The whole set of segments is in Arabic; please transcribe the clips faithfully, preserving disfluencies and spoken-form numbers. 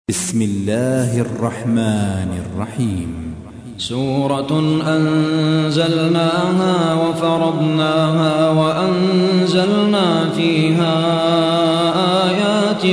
بسم الله الرحمن الرحيم. سورة أنزلناها وفرضناها وأنزلنا فيها آيات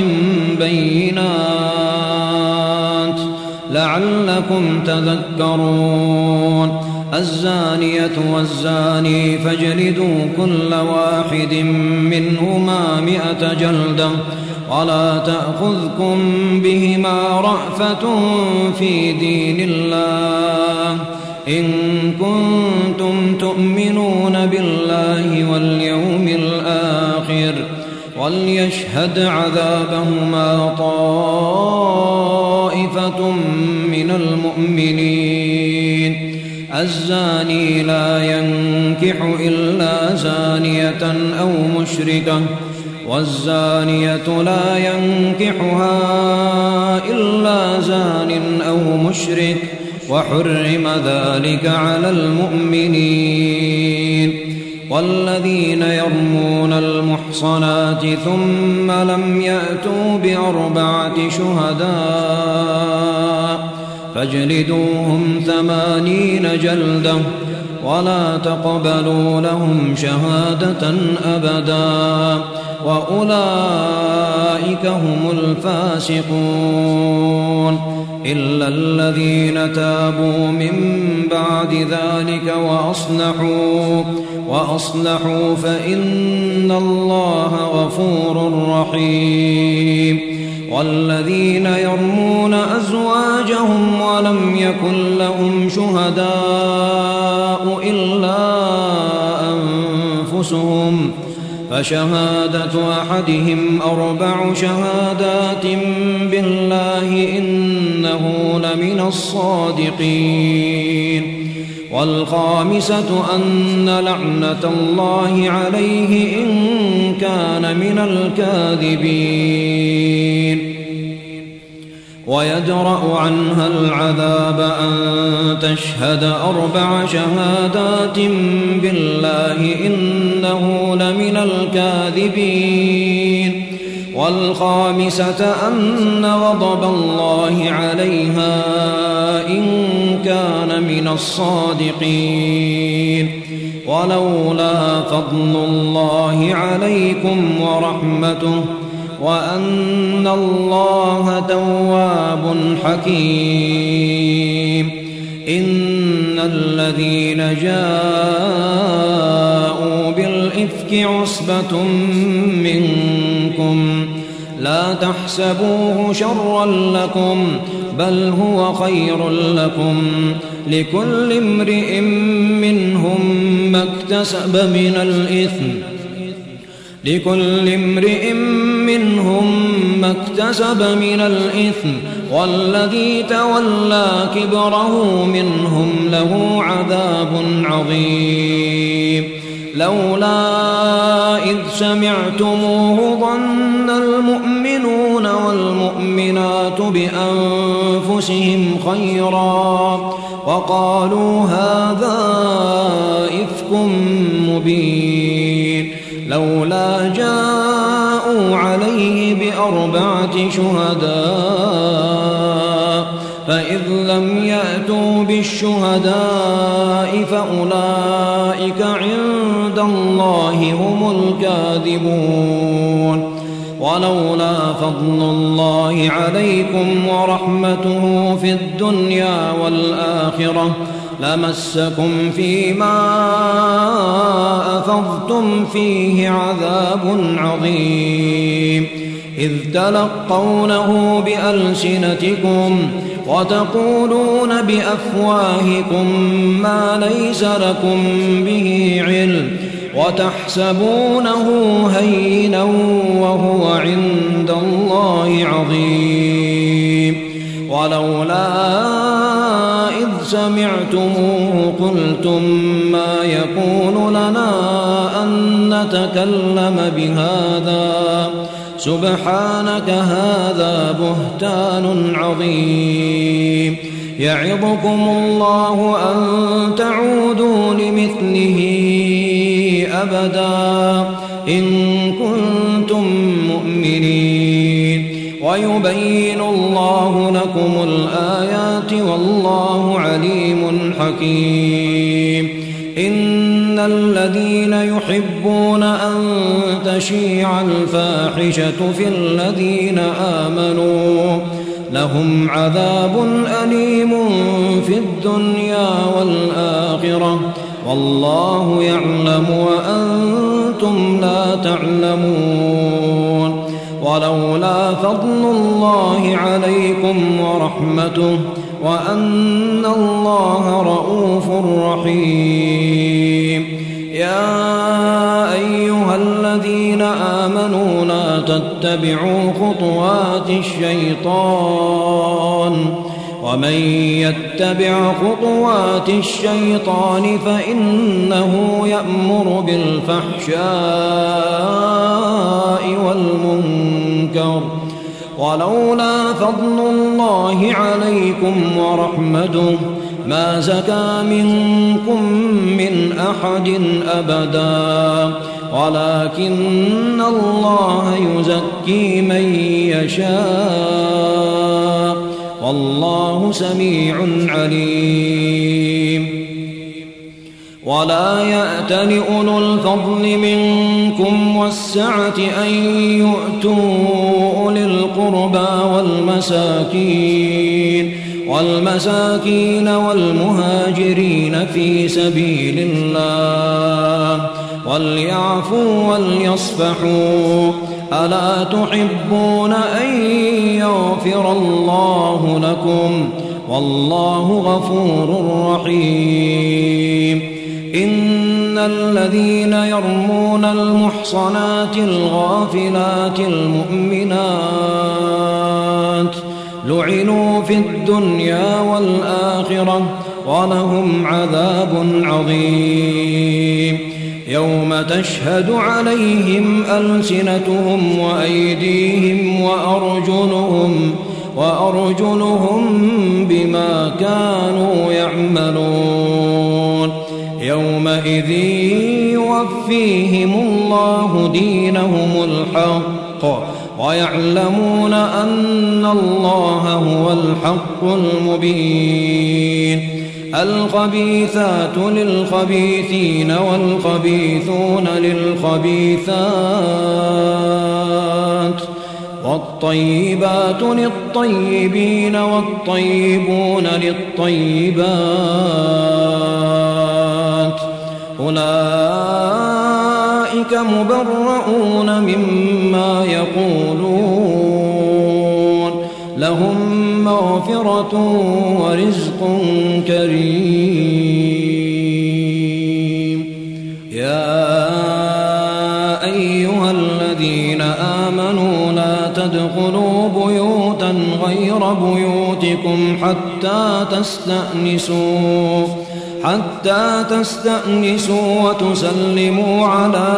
بينات لعلكم تذكرون. الزانية والزاني فاجلدوا كل واحد منهما مئة جلدة ولا تأخذكم بهما رأفة في دين الله إن كنتم تؤمنون بالله واليوم الآخر وليشهد عذابهما طائفة من المؤمنين. الزاني لا ينكح إلا زانية أو مشركة والزانية لا ينكحها إلا زان أو مشرك وحرم ذلك على المؤمنين. والذين يرمون المحصنات ثم لم يأتوا بأربعة شهداء فاجلدوهم ثمانين جلدة ولا تقبلوا لهم شهادة أبدا وأولئك هم الفاسقون. إلا الذين تابوا من بعد ذلك وأصلحوا وأصلحوا فإن الله غفور رحيم. والذين يرمون أزواجهم ولم يكن لهم شهداء إلا أنفسهم فشهادة أحدهم أربع شهادات بالله إنه لمن الصادقين. والخامسة أن لعنة الله عليه إن كان من الكاذبين. ويدرأ عنها العذاب أن تشهد أربع شهادات بالله إنه لمن الكاذبين. والخامسة أن غضب الله عليها إن كان من الصادقين. ولولا فضل الله عليكم ورحمته وأن الله تواب حكيم. إن الذين جاءوا بالإفك عصبة منكم لا تحسبوه شرا لكم بل هو خير لكم لكل امرئ منهم ما اكتسب من الإثم لكل امرئ منهم ما اكتسب من الإثم والذي تولى كبره منهم له عذاب عظيم. لولا إذ سمعتموه ظن المؤمنون والمؤمنات بأنفسهم خيرا وقالوا هذا إفك مبين. لولا جاءوا عليه بأربعة شهداء فإذ لم يأتوا بالشهداء فأولئك عند الله هم الكاذبون. ولولا فضل الله عليكم ورحمته في الدنيا والآخرة لمسكم فيما أفضتم فيه عذاب عظيم. إذ تلقونه بألسنتكم وتقولون بأفواهكم ما ليس لكم به علم وتحسبونه هينا وهو عند الله عظيم. ولولا إذ سمعتموه قلتم ما يكون لنا أن نتكلم بهذا سبحانك هذا بهتان عظيم. يعظكم الله أن تعودوا لمثله أبدا إن كنتم مؤمنين. ويبين الله لكم الآيات والله عليم حكيم. إن الذين يحبون أن تشيع الفاحشة في الذين آمنوا لهم عذاب أليم في الدنيا والآخرة والله يعلم وأنتم لا تعلمون. ولولا فضل الله عليكم ورحمته وأن الله رؤوف رحيم. يا أيها الذين آمنوا لا تتبعوا خطوات الشيطان ومن يتبع خطوات الشيطان فإنه يأمر بالفحشاء والمنكر. ولولا فضل الله عليكم ورحمته ما زكى منكم من أحد أبدا ولكن الله يزكي من يشاء والله سميع عليم. ولا يأتل أولو الفضل منكم والسعة أن يؤتوا أولي القربى والمساكين والمساكين والمهاجرين في سبيل الله وليعفوا وليصفحوا. ألا تحبون أن يغفر الله لكم والله غفور رحيم. إن الذين يرمون المحصنات الغافلات المؤمنات لعنوا في الدنيا والآخرة ولهم عذاب عظيم. يوم تشهد عليهم ألسنتهم وأيديهم وأرجلهم وأرجلهم بما كانوا يعملون. يومئذ يوفيهم الله دينهم الحق ويعلمون أن الله هو الحق المبين. الخبيثات للخبيثين والخبيثون للخبيثات والطيبات للطيبين والطيبون للطيبات أولئك مبرؤون مما يقولون لهم مغفرة ورزق كريم. يا أيها الذين آمنوا لا تدخلوا بيوتا غير بيوتكم حتى تستأنسوا حتى تستأنسوا وتسلموا على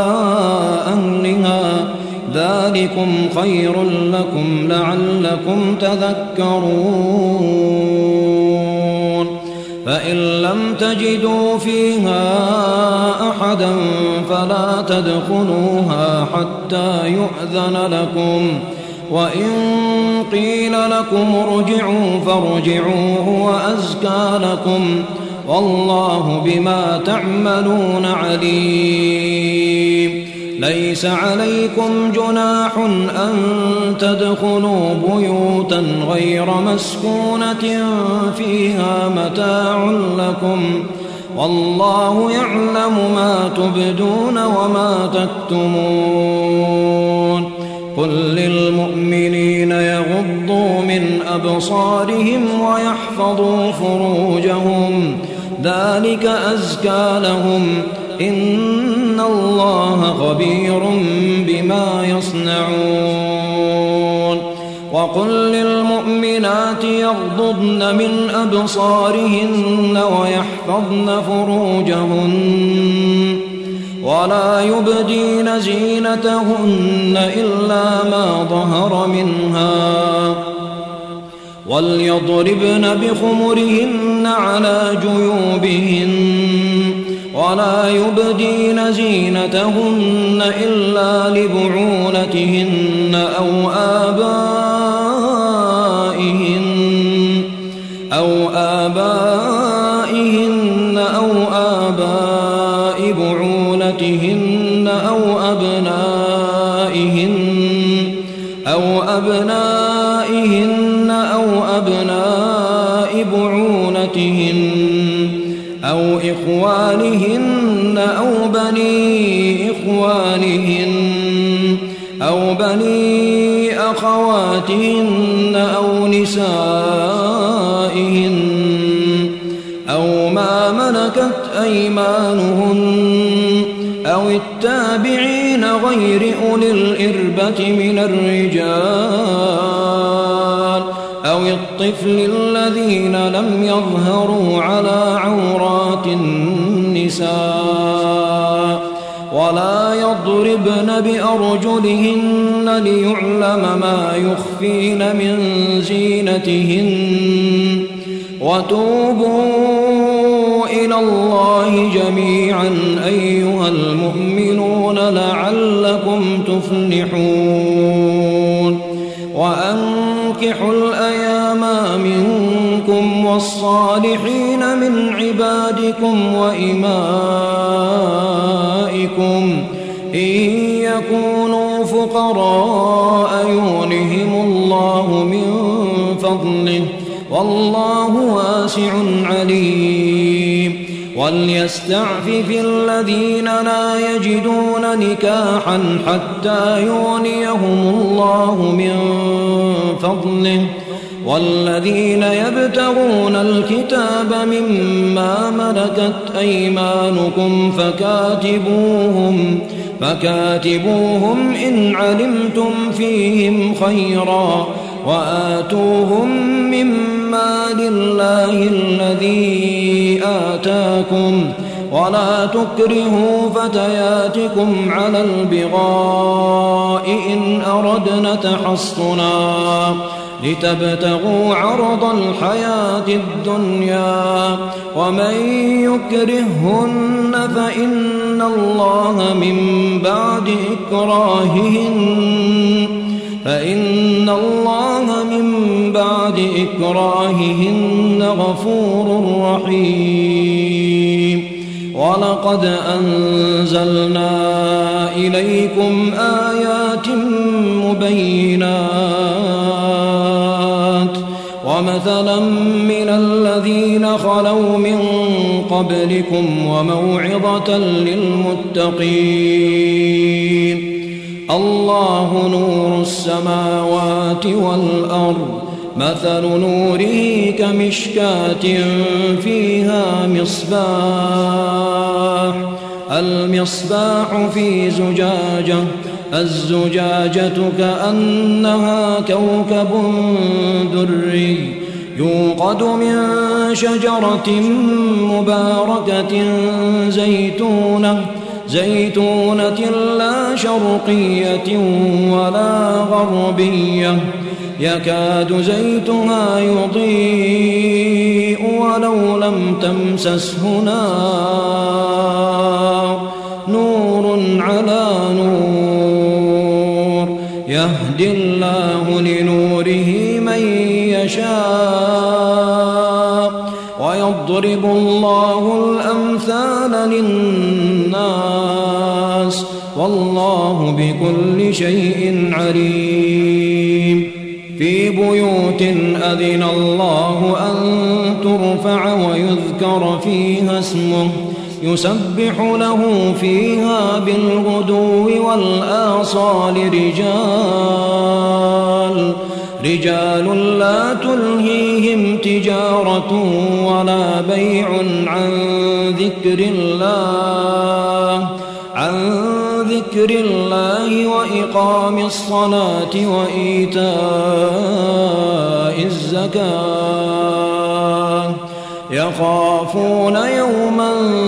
أهلها ذلكم خير لكم لعلكم تذكرون. فإن لم تجدوا فيها أحدا فلا تدخلوها حتى يؤذن لكم وإن قيل لكم ارجعوا فارجعوا هو أزكى لكم والله بما تعملون عليم. ليس عليكم جناح أن تدخلوا بيوتا غير مسكونة فيها متاع لكم والله يعلم ما تبدون وما تكتمون. قل للمؤمنين يغضوا من أبصارهم ويحفظوا فروجهم ذلك أزكى لهم إن الله خبير بما يصنعون. وقل للمؤمنات يغضضن من أبصارهن ويحفظن فروجهن ولا يبدين زينتهن إلا ما ظهر منها وليضربن بخمرهن على جيوبهن ولا يبدين زينتهن إلا لبعولتهن أو آبائهن أو آبائهن أو آباء بعولتهن أو أبنائهن أو أبنائهن أو أبناء بعولتهن أو إخوانهن أو بني إخوانهن أو بني أخواتهن أو نسائهن أو ما ملكت أيمانهن أو التابعين غير أولي الإربة من الرجال أو الطفل الذين لم يظهروا على عورات النساء ولا يضربن بأرجلهن ليعلم ما يخفين من زينتهن وتوبوا إلى الله جميعا أيها المؤمنون لعلكم تفلحون وأنكحوا الأيام منكم والصالحين من عبادكم وإمائكم إن يكونوا فقراء يغنهم الله من فضله والله واسع عليم وليستعفف الذين لا يجدون نكاحا حتى يغنيهم الله من فضله والذين يبتغون الكتاب مما ملكت أيمانكم فكاتبوهم فكاتبوهم إن علمتم فيهم خيرا وآتوهم مما لله الذي آتاكم ولا تكرهوا فتياتكم على البغاء إن أردنا تحصنا لتبتغوا عرض الحياة الدنيا ومن يكرههن فإن الله من بعد إكراههن فإن الله من بعد إكراههن غفور رحيم ولقد أنزلنا إليكم آيات مبينات ومثلا من الذين خلوا من قبلكم وموعظة للمتقين الله نور السماوات والأرض مثل نوره كمشكاة فيها مصباح المصباح في زجاجة الزجاجة كأنها كوكب دري يوقد من شجرة مباركة زيتونة زيتونة لا شرقية ولا غربية يكاد زيتها يضيء ولو لم تمسسه نار نور على نور يهدي الله لنوره من يشاء ويضرب الله الأمثال للناس والله بكل شيء عليم في بيوت أذن الله أن ترفع ويذكر فيها اسمه يسبح له فيها بالغدو والآصال رجال رجال لا تلهيهم تجارة ولا بيع عن ذكر الله عن ذكر الله وإقام الصلاة وإيتاء الزكاة يخافون يوما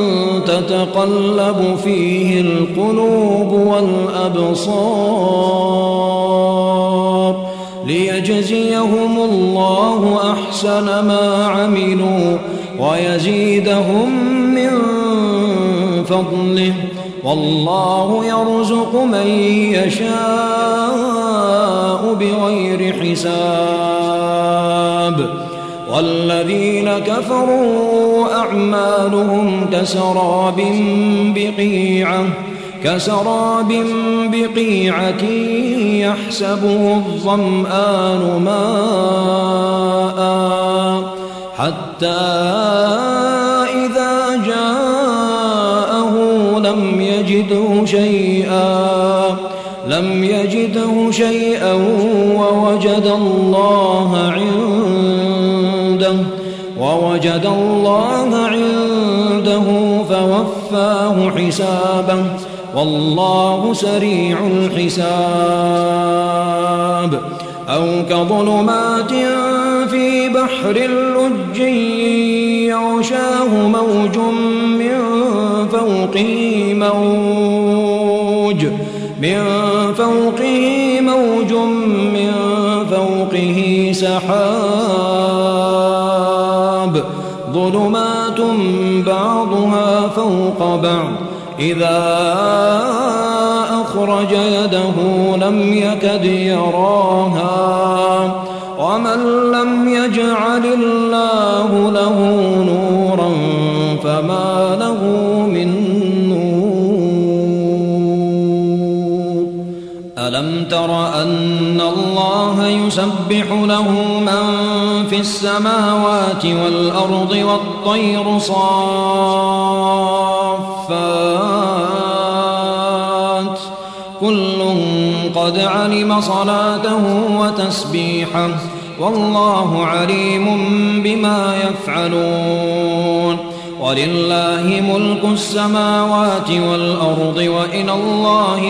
تتقلب فيه القلوب والأبصار ليجزيهم الله أحسن ما عملوا ويزيدهم من فضله والله يرزق من يشاء بغير حساب والذين كفروا أعمالهم كسراب بقيعة كسراب بقيعة يحسبه الظمآن ماء حتى إذا جاءه لم يجده شيئا لم يجده شيئا ووجد الله عنده ووجد الله عنده فوفاه حسابه والله سريع الحساب. أو كظلمات في بحر اللج يغشاه موج من فوقه موج من فوقه موج من فوقه سحاب ظلمات بعضها فوق بعض إذا أخرج يده لم يكد يراها ومن لم يجعل الله له نورا فما له من نور. ألم تر أن الله يسبح له من في السماوات والأرض والطير صافات كل قد علم صلاته وتسبيحه والله عليم بما يفعلون. ولله ملك السماوات والأرض وإلى الله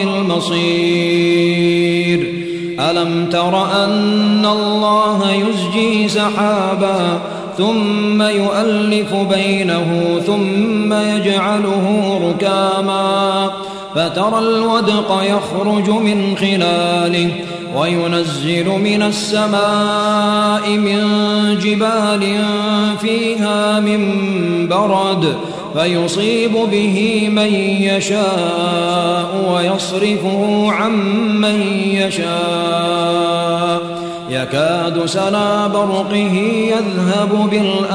المصير. ألم تر أن الله يزجي سحابا ثم يؤلف بينه ثم يجعله ركاما فترى الودق يخرج من خلاله وينزل من السماء من جبال فيها من برد فيصيب به من يشاء ويصرفه عن من يشاء يكاد سنا برقه يذهب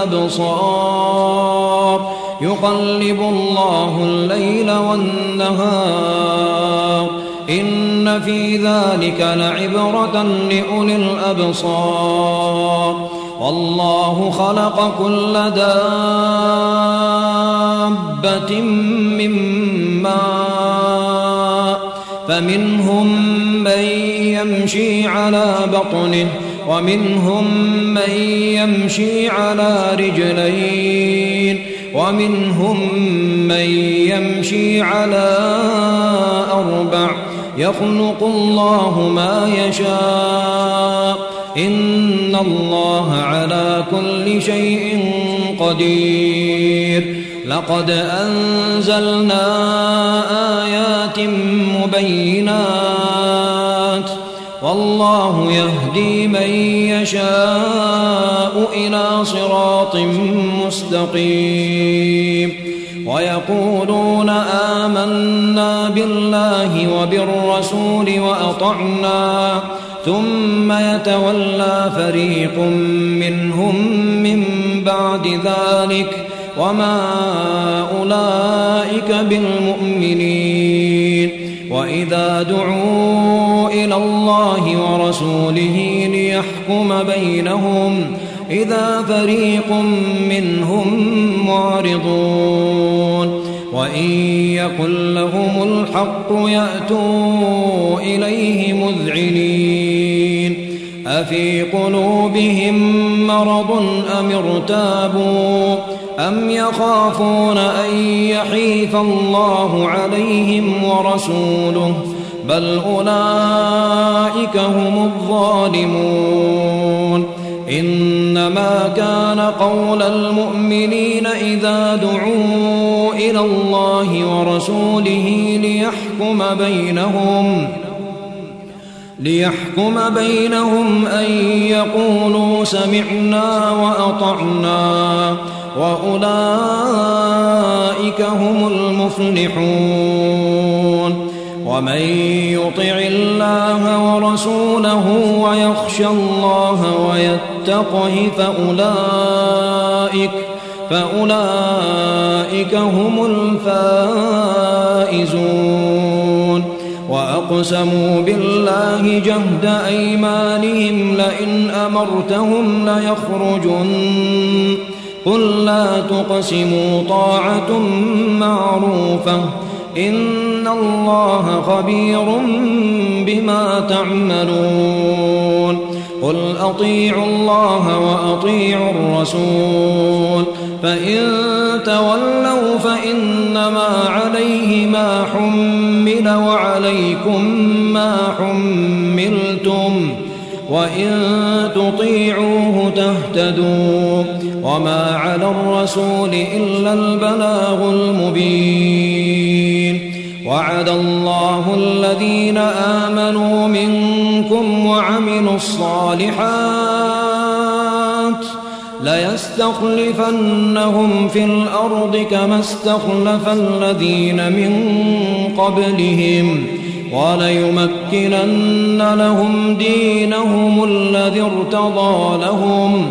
بالأبصار يقلب الله الليل والنهار إن في ذلك لعبرة لأولي الأبصار. والله خلق كل دابة من ماء فمنهم من يمشي على بطنه ومنهم من يمشي على رجلين ومنهم من يمشي على أربع يخلق الله ما يشاء إن الله على كل شيء قدير. لقد أنزلنا آيات مبينات والله يهدي من يشاء إلى صراط مستقيم. ويقولون آمنا بالله وبالرسول وأطعنا ثم يتولى فريق منهم من بعد ذلك وما أولئك بالمؤمنين. وإذا دعوا إلى الله ورسوله ليحكم بينهم إذا فريق منهم معرضون. وإن يكن لهم الحق يأتوا إليه مذعنين. أفي قلوبهم مرض أم ارتابوا أم يخافون أن يحيف الله عليهم ورسوله بل أولئك هم الظالمون. إنما كان قول المؤمنين إذا دعوا إلى الله ورسوله ليحكم بينهم ليحكم بينهم أن يقولوا سمعنا وأطعنا وأولئك هم المفلحون. ومن يطع الله ورسوله ويخشى الله ويتقه والتقه فأولئك فأولئك هم الفائزون. وأقسموا بالله جهد أيمانهم لئن أمرتهم ليخرجن قل لا تقسموا طاعة معروفة إن الله خبير بما تعملون. قل أطيعوا الله وأطيعوا الرسول فإن تولوا فإنما عليه ما حمل وعليكم ما حملتم وإن تطيعوه تهتدوا وما على الرسول إلا البلاغ المبين. وعد الله الذين آمنوا منكم وعملوا الصالحات ليستخلفنهم في الأرض كما استخلف الذين من قبلهم وليمكنن لهم دينهم الذي ارتضى لهم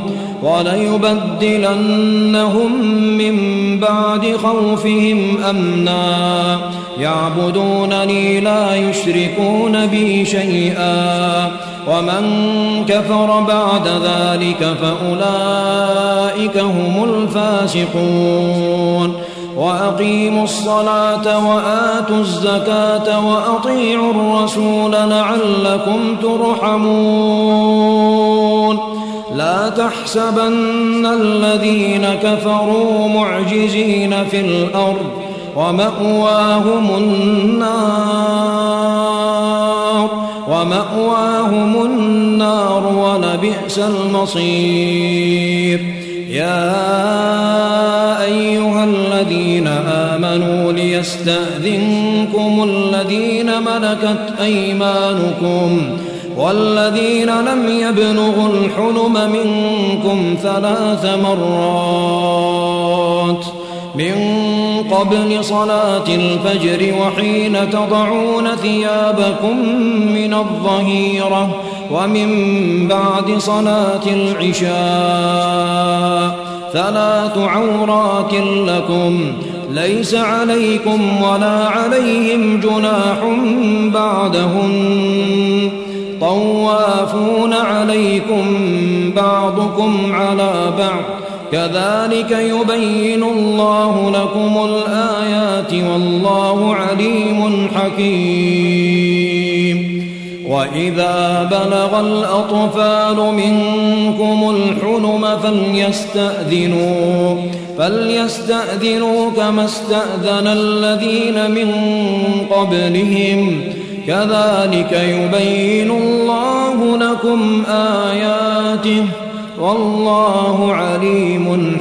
وليبدلنهم من بعد خوفهم أمنا يعبدونني لا يشركون بي شيئا ومن كفر بعد ذلك فأولئك هم الفاسقون. وأقيموا الصلاة وآتوا الزكاة وأطيعوا الرسول لعلكم ترحمون. لا تحسبن الذين كفروا معجزين في الأرض ومأواهم النار ومأواهم النار ولبئس المصير. يا أيها الذين آمنوا ليستأذنكم الذين ملكت أيمانكم والذين لم يبلغوا الحلم منكم ثلاث مرات من قبل صلاة الفجر وحين تضعون ثيابكم من الظهيرة ومن بعد صلاة العشاء ثلاث عورات لكم ليس عليكم ولا عليهم جناح بعدهن طوافون عليكم بعضكم على بعض كذلك يبين الله لكم الآيات والله عليم حكيم. وإذا بلغ الأطفال منكم الحلم فليستأذنوا فليستأذنوا كما استأذن الذين من قبلهم كذلك يبين الله لكم آياته والله عليم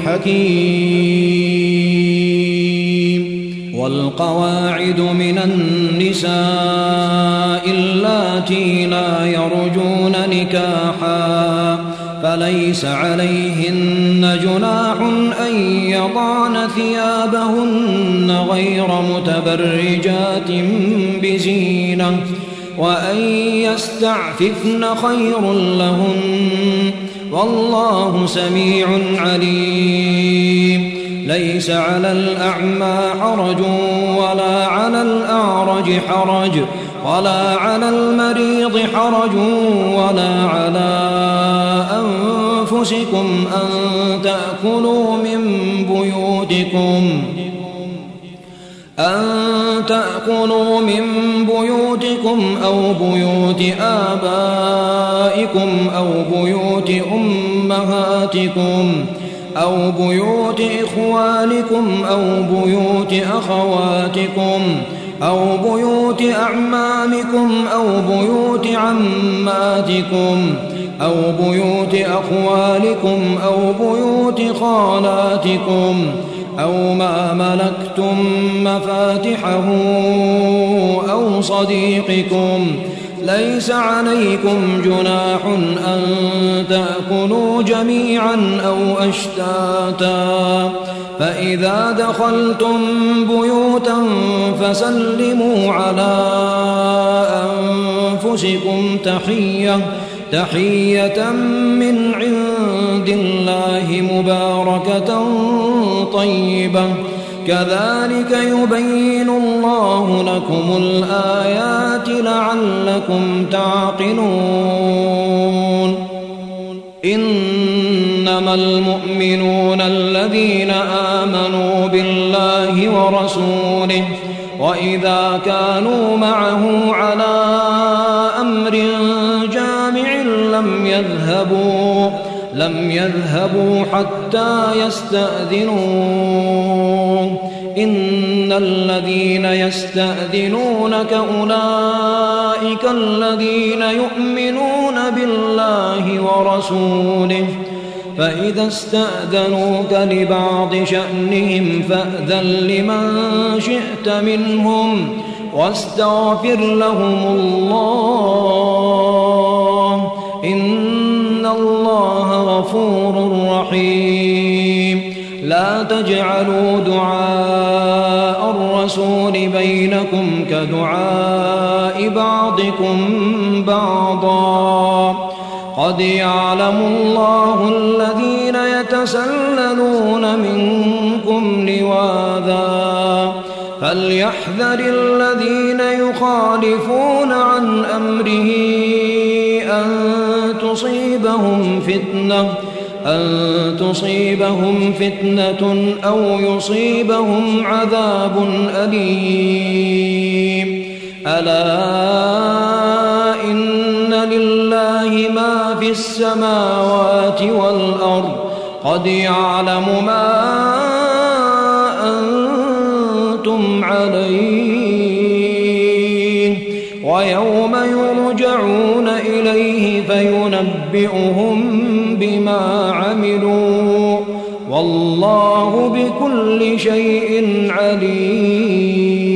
حكيم. والقواعد من النساء اللاتي لا يرجون نكاحا فليس عليهن جناح أن يضعن ثيابهن غير متبرجات بزينة وأن يستعففن خير لهن والله سميع عليم. ليس على الأعمى حرج ولا على الأعرج حرج ولا على المريض حرج ولا على أنفسكم أن تأكلوا من بيوتكم أن تأكلوا من بيوتكم أو بيوت آبائكم أو بيوت أمهاتكم أو بيوت إخوانكم أو بيوت أخواتكم أو بيوت أعمامكم أو بيوت عماتكم أو بيوت أخوالكم أو بيوت خالاتكم أو ما ملكتم مفاتحه أو صديقكم ليس عليكم جناح أن تأكلوا جميعا أو أشتاتا فإذا دخلتم بيوتا فسلموا على أنفسكم تحية تحية من عند الله مباركة طيبة كذلك يبين الله لكم الآيات لعلكم تعقلون إنما المؤمنون الذين آمنوا بالله ورسوله وإذا كانوا معه على أمر جامع لم يذهبوا لم يذهبوا حتى يستأذنوه إن الذين يستأذنونك أولئك الذين يؤمنون بالله ورسوله فإذا استأذنوك لبعض شأنهم فأذن لمن شئت منهم واستغفر لهم الله إن الله غفور رحيم لا تجعلوا دعاء الرسول بينكم كدعاء بعضكم بعضا قد يعلم الله الذين يتسللون منكم لواذا فليحذر الذين يخالفون عن أمره أن تصيبهم فتنة أن تصيبهم فتنة أو يصيبهم عذاب أليم ألا إن لله ما في السماوات والأرض قد يعلم ما أنتم عليه ويوم يرجعون إليه فينبئهم بما عملوا والله بكل شيء عليم